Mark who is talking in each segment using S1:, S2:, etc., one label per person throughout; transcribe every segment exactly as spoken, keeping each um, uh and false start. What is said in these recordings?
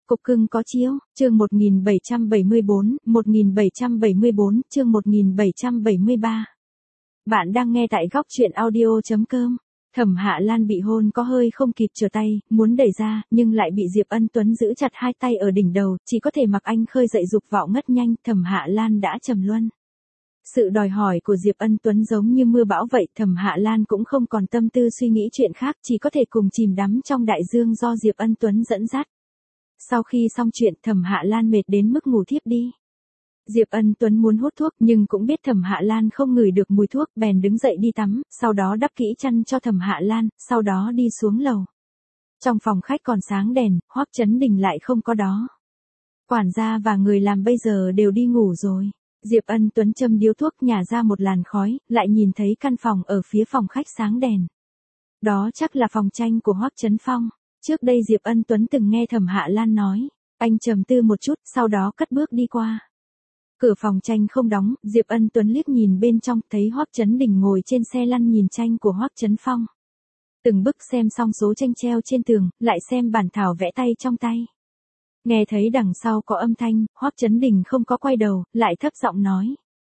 S1: Cục cưng có chiếu, chương một nghìn bảy trăm bảy mươi bốn, một nghìn bảy trăm bảy mươi bốn, chương một nghìn bảy trăm bảy mươi ba. Bạn đang nghe tại góc truyện audio.com. Thẩm Hạ Lan bị hôn có hơi không kịp trở tay, muốn đẩy ra, nhưng lại bị Diệp Ân Tuấn giữ chặt hai tay ở đỉnh đầu, chỉ có thể mặc anh khơi dậy dục vọng ngất nhanh, Thẩm Hạ Lan đã trầm luân. Sự đòi hỏi của Diệp Ân Tuấn giống như mưa bão vậy, Thẩm Hạ Lan cũng không còn tâm tư suy nghĩ chuyện khác, chỉ có thể cùng chìm đắm trong đại dương do Diệp Ân Tuấn dẫn dắt. Sau khi xong chuyện, Thẩm Hạ Lan mệt đến mức ngủ thiếp đi. Diệp Ân Tuấn muốn hút thuốc nhưng cũng biết Thẩm Hạ Lan không ngửi được mùi thuốc, bèn đứng dậy đi tắm, sau đó đắp kỹ chăn cho Thẩm Hạ Lan, sau đó đi xuống lầu. Trong phòng khách còn sáng đèn, Hoắc Chấn Đình lại không có đó. Quản gia và người làm bây giờ đều đi ngủ rồi. Diệp Ân Tuấn châm điếu thuốc nhả ra một làn khói, lại nhìn thấy căn phòng ở phía phòng khách sáng đèn. Đó chắc là phòng tranh của Hoắc Chấn Phong. Trước đây Diệp Ân Tuấn từng nghe Thẩm Hạ Lan nói. Anh trầm tư một chút, sau đó cất bước đi qua. Cửa phòng tranh không đóng, Diệp Ân Tuấn liếc nhìn bên trong, thấy Hoắc Chấn Đình ngồi trên xe lăn nhìn tranh của Hoắc Chấn Phong. Từng bức xem xong số tranh treo trên tường, lại xem bản thảo vẽ tay trong tay. Nghe thấy đằng sau có âm thanh, Hoắc Chấn Đình không có quay đầu, lại thấp giọng nói.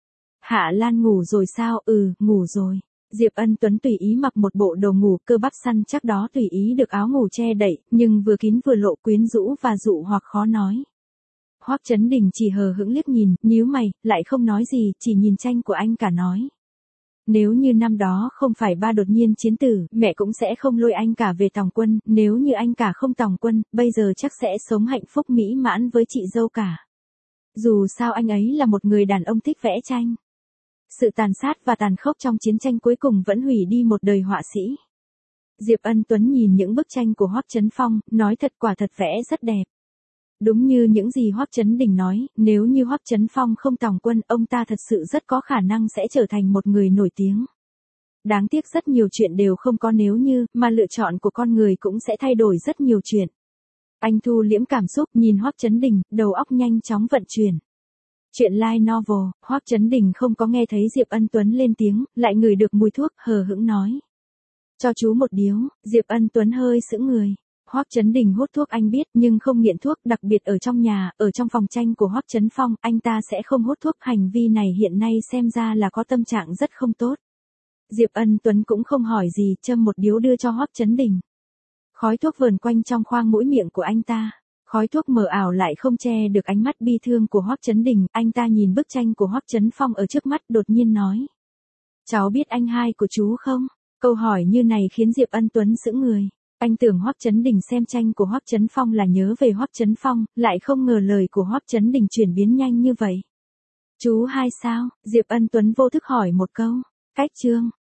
S1: Hạ Lan ngủ rồi sao? Ừ, ngủ rồi. Diệp Ân Tuấn tùy ý mặc một bộ đồ ngủ, cơ bắp săn chắc đó tùy ý được áo ngủ che đậy, nhưng vừa kín vừa lộ, quyến rũ và dụ hoặc khó nói. Hoắc Chấn Đình chỉ hờ hững liếc nhìn, nhíu mày, lại không nói gì, chỉ nhìn tranh của anh cả nói. Nếu như năm đó không phải ba đột nhiên chiến tử, mẹ cũng sẽ không lôi anh cả về tòng quân, nếu như anh cả không tòng quân, bây giờ chắc sẽ sống hạnh phúc mỹ mãn với chị dâu cả. Dù sao anh ấy là một người đàn ông thích vẽ tranh. Sự tàn sát và tàn khốc trong chiến tranh cuối cùng vẫn hủy đi một đời họa sĩ. Diệp Ân Tuấn nhìn những bức tranh của Hoắc Chấn Phong, nói thật quả thật vẽ rất đẹp. Đúng như những gì Hoắc Chấn Đình nói, nếu như Hoắc Chấn Phong không tòng quân, ông ta thật sự rất có khả năng sẽ trở thành một người nổi tiếng. Đáng tiếc rất nhiều chuyện đều không có nếu như, mà lựa chọn của con người cũng sẽ thay đổi rất nhiều chuyện. Anh thu liễm cảm xúc, nhìn Hoắc Chấn Đình, đầu óc nhanh chóng vận chuyển. Chuyện light novel, Hoắc Chấn Đình không có nghe thấy Diệp Ân Tuấn lên tiếng, lại ngửi được mùi thuốc, hờ hững nói. Cho chú một điếu. Diệp Ân Tuấn hơi sững người. Hoắc Chấn Đình hút thuốc anh biết, nhưng không nghiện thuốc, đặc biệt ở trong nhà, ở trong phòng tranh của Hoắc Chấn Phong, anh ta sẽ không hút thuốc, hành vi này hiện nay xem ra là có tâm trạng rất không tốt. Diệp Ân Tuấn cũng không hỏi gì, châm một điếu đưa cho Hoắc Chấn Đình. Khói thuốc vờn quanh trong khoang mũi miệng của anh ta. Khói thuốc mờ ảo lại không che được ánh mắt bi thương của Hoắc Chấn Đình, anh ta nhìn bức tranh của Hoắc Chấn Phong ở trước mắt, đột nhiên nói. Cháu biết anh hai của chú không? Câu hỏi như này khiến Diệp Ân Tuấn sững người. Anh tưởng Hoắc Chấn Đình xem tranh của Hoắc Chấn Phong là nhớ về Hoắc Chấn Phong, lại không ngờ lời của Hoắc Chấn Đình chuyển biến nhanh như vậy. Chú hai sao? Diệp Ân Tuấn vô thức hỏi một câu. Cách chương.